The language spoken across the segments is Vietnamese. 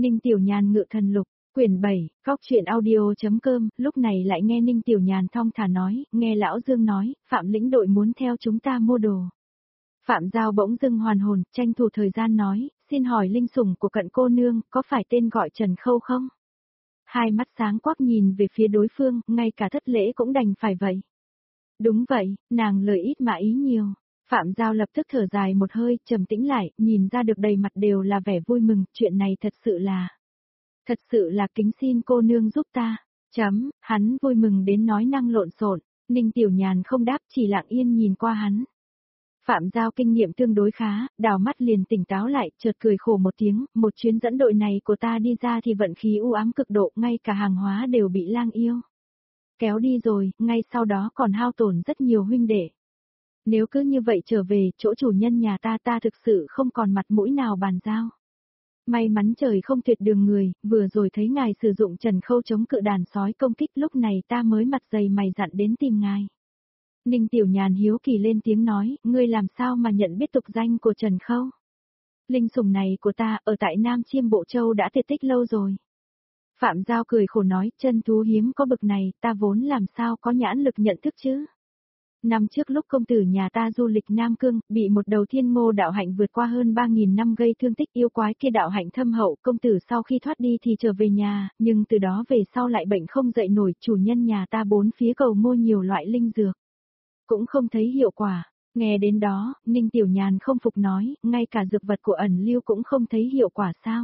Ninh Tiểu Nhàn ngự thần lục, quyển 7, góc truyện audio.com, lúc này lại nghe Ninh Tiểu Nhàn thong thả nói, nghe Lão Dương nói, Phạm lĩnh đội muốn theo chúng ta mua đồ. Phạm Giao bỗng dưng hoàn hồn, tranh thủ thời gian nói, xin hỏi linh sủng của cận cô nương, có phải tên gọi Trần Khâu không? Hai mắt sáng quắc nhìn về phía đối phương, ngay cả thất lễ cũng đành phải vậy. Đúng vậy, nàng lời ít mà ý nhiều. Phạm Giao lập tức thở dài một hơi, trầm tĩnh lại, nhìn ra được đầy mặt đều là vẻ vui mừng, chuyện này thật sự là kính xin cô nương giúp ta. Hắn vui mừng đến nói năng lộn xộn. Ninh Tiểu Nhàn không đáp, chỉ lặng yên nhìn qua hắn. Phạm Giao kinh nghiệm tương đối khá, đào mắt liền tỉnh táo lại, chợt cười khổ một tiếng, một chuyến dẫn đội này của ta đi ra thì vận khí u ám cực độ, ngay cả hàng hóa đều bị lang yêu kéo đi rồi, ngay sau đó còn hao tổn rất nhiều huynh đệ. Nếu cứ như vậy trở về, chỗ chủ nhân nhà ta thực sự không còn mặt mũi nào bàn giao. May mắn trời không tuyệt đường người, vừa rồi thấy ngài sử dụng Trần Khâu chống cự đàn sói công kích, lúc này ta mới mặt dày mày dặn đến tìm ngài. Ninh Tiểu Nhàn hiếu kỳ lên tiếng nói, ngươi làm sao mà nhận biết tục danh của Trần Khâu? Linh sủng này của ta ở tại Nam Chiêm Bộ Châu đã tuyệt tích lâu rồi. Phạm Giao cười khổ nói, chân thú hiếm có bực này, ta vốn làm sao có nhãn lực nhận thức chứ? Năm trước lúc công tử nhà ta du lịch Nam Cương, bị một đầu thiên ngô đạo hạnh vượt qua hơn 3.000 năm gây thương tích, yêu quái kia đạo hạnh thâm hậu, công tử sau khi thoát đi thì trở về nhà, nhưng từ đó về sau lại bệnh không dậy nổi, chủ nhân nhà ta bốn phía cầu mua nhiều loại linh dược. Cũng không thấy hiệu quả. Nghe đến đó, Ninh Tiểu Nhàn không phục nói, ngay cả dược vật của ẩn lưu cũng không thấy hiệu quả sao?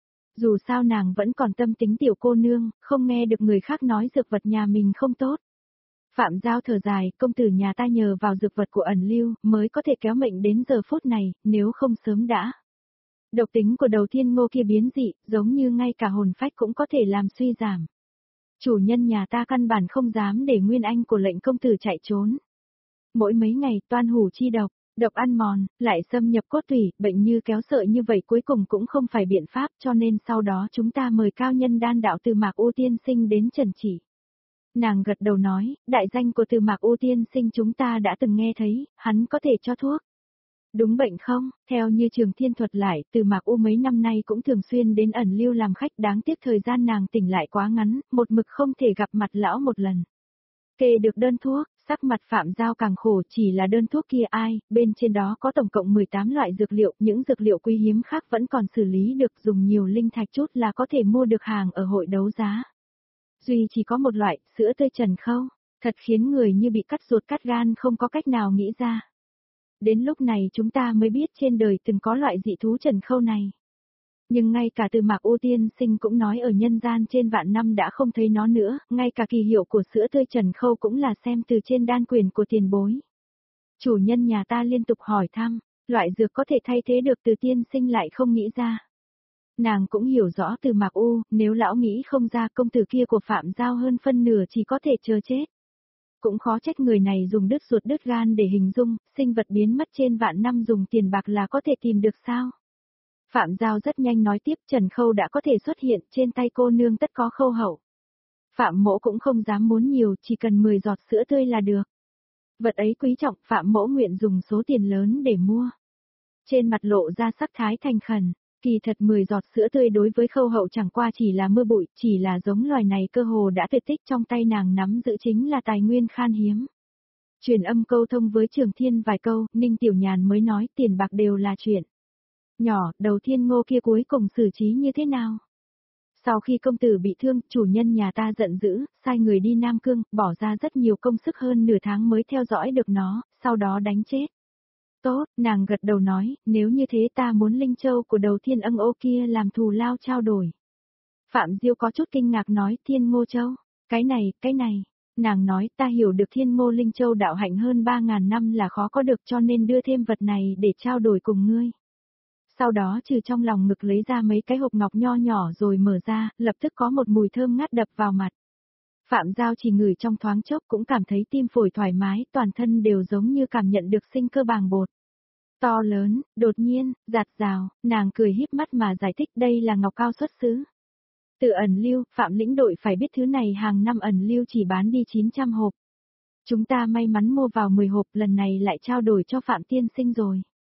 Dù sao nàng vẫn còn tâm tính tiểu cô nương, không nghe được người khác nói dược vật nhà mình không tốt. Phạm Giao thở dài, công tử nhà ta nhờ vào dược vật của ẩn lưu, mới có thể kéo mệnh đến giờ phút này, nếu không sớm đã. Độc tính của đầu thiên ngô kia biến dị, giống như ngay cả hồn phách cũng có thể làm suy giảm. Chủ nhân nhà ta căn bản không dám để nguyên anh của lệnh công tử chạy trốn. Mỗi mấy ngày toan hủ chi độc ăn mòn, lại xâm nhập cốt tủy, bệnh như kéo sợi như vậy cuối cùng cũng không phải biện pháp, cho nên sau đó chúng ta mời cao nhân đan đạo Từ Mạc U Tiên Sinh đến trần trị. Nàng gật đầu nói, đại danh của Từ Mạc U Tiên Sinh chúng ta đã từng nghe thấy, hắn có thể cho thuốc. Đúng bệnh không? Theo như Trường Thiên thuật lại, Từ Mạc U mấy năm nay cũng thường xuyên đến ẩn lưu làm khách, đáng tiếc thời gian nàng tỉnh lại quá ngắn, một mực không thể gặp mặt lão một lần. Kê được đơn thuốc, sắc mặt Phạm Giao càng khổ, chỉ là đơn thuốc kia ai, bên trên đó có tổng cộng 18 loại dược liệu, những dược liệu quý hiếm khác vẫn còn xử lý được, dùng nhiều linh thạch chút là có thể mua được hàng ở hội đấu giá. Duy chỉ có một loại, sữa tươi Trần Khâu, thật khiến người như bị cắt ruột cắt gan không có cách nào nghĩ ra. Đến lúc này chúng ta mới biết trên đời từng có loại dị thú Trần Khâu này. Nhưng ngay cả Từ Mạc U Tiên Sinh cũng nói ở nhân gian trên vạn năm đã không thấy nó nữa, ngay cả kỳ hiệu của sữa tươi Trần Khâu cũng là xem từ trên đan quyền của tiền bối. Chủ nhân nhà ta liên tục hỏi thăm, loại dược có thể thay thế được Từ Tiên Sinh lại không nghĩ ra. Nàng cũng hiểu rõ Từ Mạc U, nếu lão nghĩ không ra công tử kia của Phạm Giao hơn phân nửa chỉ có thể chờ chết. Cũng khó trách người này dùng đứt ruột đứt gan để hình dung, sinh vật biến mất trên vạn năm dùng tiền bạc là có thể tìm được sao? Phạm Giao rất nhanh nói tiếp, Trần Khâu đã có thể xuất hiện, trên tay cô nương tất có khâu hậu. Phạm Mỗ cũng không dám muốn nhiều, chỉ cần 10 giọt sữa tươi là được. Vật ấy quý trọng, Phạm Mỗ nguyện dùng số tiền lớn để mua. Trên mặt lộ ra sắc thái thành khẩn, kỳ thật 10 giọt sữa tươi đối với khâu hậu chẳng qua chỉ là mưa bụi, chỉ là giống loài này cơ hồ đã tuyệt tích, trong tay nàng nắm giữ chính là tài nguyên khan hiếm. Truyền âm câu thông với Trường Thiên vài câu, Ninh Tiểu Nhàn mới nói tiền bạc đều là chuyện nhỏ, đầu thiên ngô kia cuối cùng xử trí như thế nào? Sau khi công tử bị thương, chủ nhân nhà ta giận dữ, sai người đi Nam Cương, bỏ ra rất nhiều công sức hơn nửa tháng mới theo dõi được nó, sau đó đánh chết. Tốt, nàng gật đầu nói, nếu như thế ta muốn linh châu của đầu thiên ân ô kia làm thù lao trao đổi. Phạm Diêu có chút kinh ngạc nói, Thiên Ngô Châu, cái này. Nàng nói, ta hiểu được Thiên Ngô Linh Châu đạo hạnh hơn 3.000 năm là khó có được, cho nên đưa thêm vật này để trao đổi cùng ngươi. Sau đó trừ trong lòng ngực lấy ra mấy cái hộp ngọc nho nhỏ rồi mở ra, lập tức có một mùi thơm ngát đập vào mặt. Phạm Giao chỉ ngửi trong thoáng chốc cũng cảm thấy tim phổi thoải mái, toàn thân đều giống như cảm nhận được sinh cơ bàng bột. To lớn, đột nhiên, dạt dào, nàng cười híp mắt mà giải thích đây là ngọc cao xuất xứ. Từ ẩn lưu, Phạm lĩnh đội phải biết thứ này hàng năm ẩn lưu chỉ bán đi 900 hộp. Chúng ta may mắn mua vào 10 hộp, lần này lại trao đổi cho Phạm tiên sinh rồi.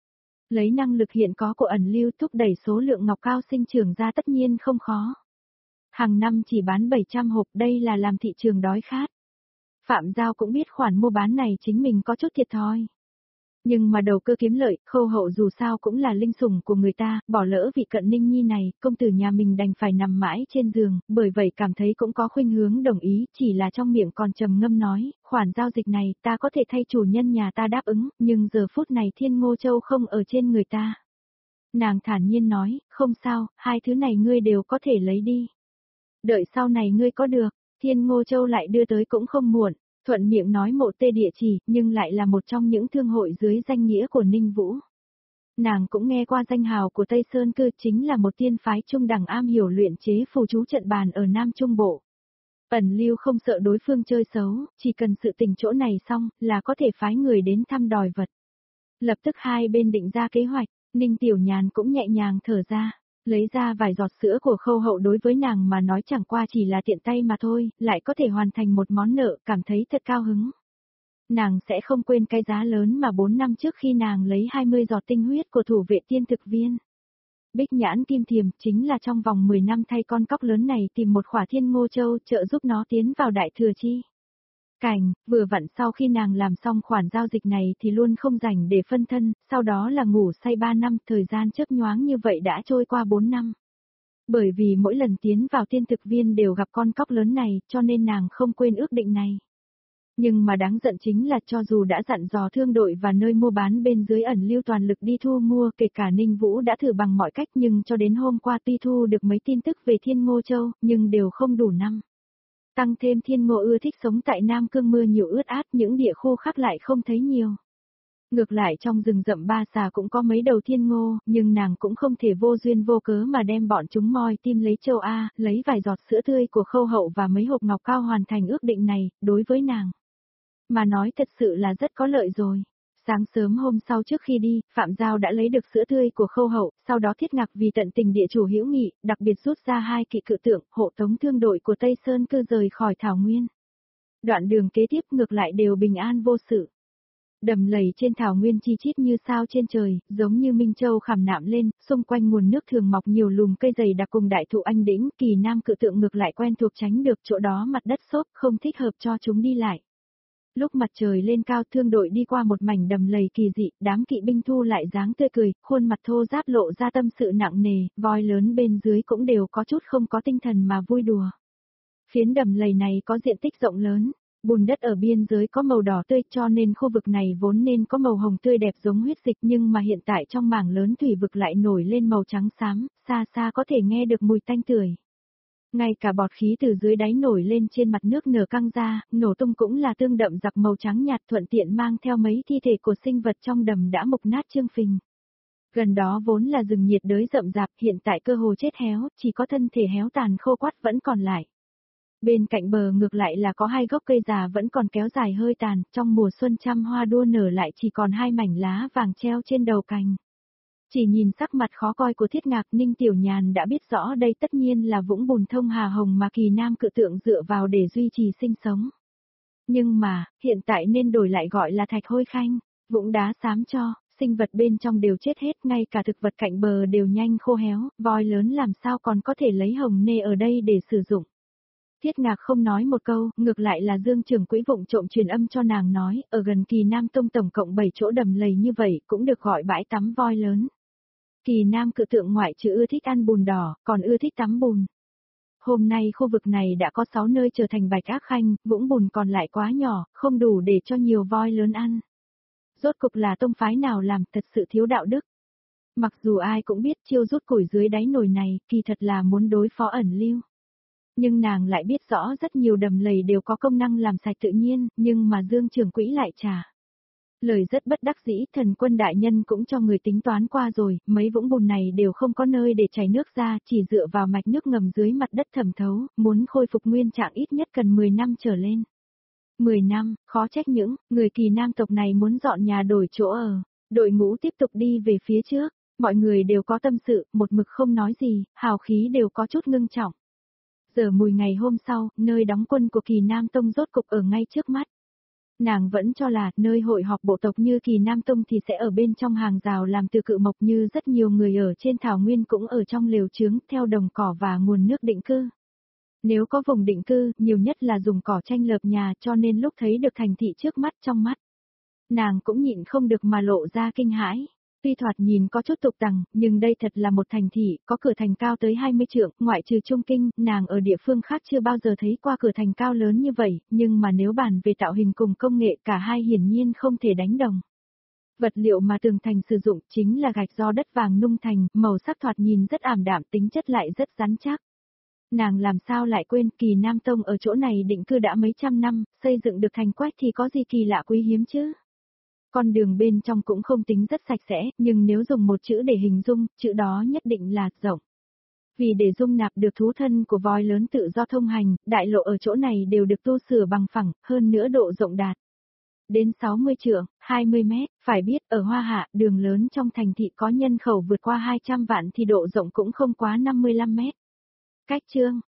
Lấy năng lực hiện có của ẩn lưu thúc đẩy số lượng ngọc cao sinh trưởng ra tất nhiên không khó. Hàng năm chỉ bán 700 hộp, đây là làm thị trường đói khát. Phạm Giao cũng biết khoản mua bán này chính mình có chút thiệt thòi. Nhưng mà đầu cơ kiếm lợi, Khâu Hậu dù sao cũng là linh sủng của người ta, bỏ lỡ vị cận ninh nhi này, công tử nhà mình đành phải nằm mãi trên giường, bởi vậy cảm thấy cũng có khuynh hướng đồng ý, chỉ là trong miệng còn trầm ngâm nói, khoản giao dịch này ta có thể thay chủ nhân nhà ta đáp ứng, nhưng giờ phút này Thiên Ngô Châu không ở trên người ta. Nàng thản nhiên nói, không sao, hai thứ này ngươi đều có thể lấy đi. Đợi sau này ngươi có được, Thiên Ngô Châu lại đưa tới cũng không muộn. Thuận miệng nói mộ tê địa chỉ, nhưng lại là một trong những thương hội dưới danh nghĩa của Ninh Vũ. Nàng cũng nghe qua danh hào của Tây Sơn Cư, chính là một tiên phái trung đẳng am hiểu luyện chế phù chú trận bàn ở Nam Trung Bộ. Ẩn lưu không sợ đối phương chơi xấu, chỉ cần sự tình chỗ này xong là có thể phái người đến thăm đòi vật. Lập tức hai bên định ra kế hoạch, Ninh Tiểu Nhàn cũng nhẹ nhàng thở ra. Lấy ra vài giọt sữa của Khâu Hậu đối với nàng mà nói chẳng qua chỉ là tiện tay mà thôi, lại có thể hoàn thành một món nợ, cảm thấy thật cao hứng. Nàng sẽ không quên cái giá lớn mà 4 năm trước khi nàng lấy 20 giọt tinh huyết của thủ vệ tiên thực viên. Bích nhãn kim thiềm chính là trong vòng 10 năm thay con cóc lớn này tìm một khỏa Thiên Ngô Châu trợ giúp nó tiến vào đại thừa chi. Cảnh, vừa vặn sau khi nàng làm xong khoản giao dịch này thì luôn không rảnh để phân thân, sau đó là ngủ say 3 năm, thời gian chớp nhoáng như vậy đã trôi qua 4 năm. Bởi vì mỗi lần tiến vào tiên thực viên đều gặp con cóc lớn này, cho nên nàng không quên ước định này. Nhưng mà đáng giận chính là cho dù đã dặn dò thương đội và nơi mua bán bên dưới ẩn lưu toàn lực đi thu mua, kể cả Ninh Vũ đã thử bằng mọi cách, nhưng cho đến hôm qua tuy thu được mấy tin tức về Thiên Ngô Châu, nhưng đều không đủ năm. Tăng thêm Thiên Ngô ưa thích sống tại Nam Cương, mưa nhiều ướt át, những địa khô khác lại không thấy nhiều. Ngược lại trong rừng rậm Ba Xà cũng có mấy đầu thiên ngô, nhưng nàng cũng không thể vô duyên vô cớ mà đem bọn chúng moi tim lấy châu A, lấy vài giọt sữa tươi của Khâu Hậu và mấy hộp ngọc cao hoàn thành ước định này, đối với nàng. Mà nói thật sự là rất có lợi rồi. Sáng sớm hôm sau trước khi đi, Phạm Giao đã lấy được sữa tươi của Khâu Hậu, sau đó Thiết Ngạc vì tận tình địa chủ hữu nghị, đặc biệt rút ra 2 kỵ cự tượng, hộ tống thương đội của Tây Sơn Cư rời khỏi Thảo Nguyên. Đoạn đường kế tiếp ngược lại đều bình an vô sự. Đầm lầy trên Thảo Nguyên chi chít như sao trên trời, giống như Minh Châu khảm nạm lên, xung quanh nguồn nước thường mọc nhiều lùm cây dày đặc cùng đại thụ anh đĩnh, Kỳ Nam cự tượng ngược lại quen thuộc tránh được chỗ đó mặt đất xốp, không thích hợp cho chúng đi lại. Lúc mặt trời lên cao, thương đội đi qua một mảnh đầm lầy kỳ dị, đám kỵ binh thu lại dáng tươi cười, khuôn mặt thô ráp lộ ra tâm sự nặng nề, voi lớn bên dưới cũng đều có chút không có tinh thần mà vui đùa. Phiến đầm lầy này có diện tích rộng lớn, bùn đất ở biên giới có màu đỏ tươi, cho nên khu vực này vốn nên có màu hồng tươi đẹp giống huyết dịch, nhưng mà hiện tại trong mảng lớn thủy vực lại nổi lên màu trắng xám, xa xa có thể nghe được mùi tanh tưởi. Ngay cả bọt khí từ dưới đáy nổi lên trên mặt nước nở căng ra, nổ tung cũng là tương đậm giặc màu trắng nhạt, thuận tiện mang theo mấy thi thể của sinh vật trong đầm đã mục nát trương phình. Gần đó vốn là rừng nhiệt đới rậm rạp, hiện tại cơ hồ chết héo, chỉ có thân thể héo tàn khô quắt vẫn còn lại. Bên cạnh bờ ngược lại là có 2 gốc cây già vẫn còn kéo dài hơi tàn, trong mùa xuân trăm hoa đua nở lại chỉ còn 2 mảnh lá vàng treo trên đầu cành. Chỉ nhìn sắc mặt khó coi của Thiết Ngạc, Ninh Tiểu Nhàn đã biết rõ đây tất nhiên là vũng bùn thông hà hồng mà Kỳ Nam cự tượng dựa vào để duy trì sinh sống. Nhưng mà, hiện tại nên đổi lại gọi là thạch hôi khanh, vũng đá xám cho, sinh vật bên trong đều chết hết, ngay cả thực vật cạnh bờ đều nhanh khô héo, voi lớn làm sao còn có thể lấy hồng nê ở đây để sử dụng. Thiết Ngạc không nói một câu, ngược lại là Dương Trường Quỹ vụng trộm truyền âm cho nàng nói, ở gần Kỳ Nam Tông tổng cộng 7 chỗ đầm lầy như vậy, cũng được gọi bãi tắm voi lớn. Kỳ Nam cự tượng ngoại trừ ưa thích ăn bùn đỏ, còn ưa thích tắm bùn. Hôm nay khu vực này đã có 6 nơi trở thành bạch ác khanh, vũng bùn còn lại quá nhỏ, không đủ để cho nhiều voi lớn ăn. Rốt cục là tông phái nào làm, thật sự thiếu đạo đức. Mặc dù ai cũng biết chiêu rút củi dưới đáy nồi này, kỳ thật là muốn đối phó ẩn lưu. Nhưng nàng lại biết rõ rất nhiều đầm lầy đều có công năng làm sạch tự nhiên, nhưng mà Dương Trường Quỹ lại trả. Lời rất bất đắc dĩ, Thần Quân đại nhân cũng cho người tính toán qua rồi, mấy vũng bùn này đều không có nơi để chảy nước ra, chỉ dựa vào mạch nước ngầm dưới mặt đất thẩm thấu, muốn khôi phục nguyên trạng ít nhất cần 10 năm trở lên. 10 năm, khó trách những người Kỳ Nam tộc này muốn dọn nhà đổi chỗ ở. Đội ngũ tiếp tục đi về phía trước, mọi người đều có tâm sự, một mực không nói gì, hào khí đều có chút ngưng trọng. Giờ mùi ngày hôm sau, nơi đóng quân của Kỳ Nam Tông rốt cục ở ngay trước mắt. Nàng vẫn cho là nơi hội họp bộ tộc như Kỳ Nam Tông thì sẽ ở bên trong hàng rào làm từ cự mộc như rất nhiều người ở trên thảo nguyên cũng ở trong lều trướng theo đồng cỏ và nguồn nước định cư. Nếu có vùng định cư, nhiều nhất là dùng cỏ tranh lợp nhà cho nên lúc thấy được thành thị trước mắt trong mắt. Nàng cũng nhịn không được mà lộ ra kinh hãi. Tuy thoạt nhìn có chút tục tằng, nhưng đây thật là một thành thị, có cửa thành cao tới 20 trượng, ngoại trừ Trung Kinh, nàng ở địa phương khác chưa bao giờ thấy qua cửa thành cao lớn như vậy, nhưng mà nếu bàn về tạo hình cùng công nghệ cả hai hiển nhiên không thể đánh đồng. Vật liệu mà tường thành sử dụng chính là gạch do đất vàng nung thành, màu sắc thoạt nhìn rất ảm đạm, tính chất lại rất rắn chắc. Nàng làm sao lại quên Kỳ Nam Tông ở chỗ này định cư đã mấy trăm năm, xây dựng được thành quách thì có gì kỳ lạ quý hiếm chứ? Con đường bên trong cũng không tính rất sạch sẽ, nhưng nếu dùng một chữ để hình dung, chữ đó nhất định là rộng. Vì để dung nạp được thú thân của voi lớn tự do thông hành, đại lộ ở chỗ này đều được tu sửa bằng phẳng, hơn nữa độ rộng đạt. Đến 60 trượng, 20 mét, phải biết ở Hoa Hạ, đường lớn trong thành thị có nhân khẩu vượt qua 200 vạn thì độ rộng cũng không quá 55 mét. Cách chương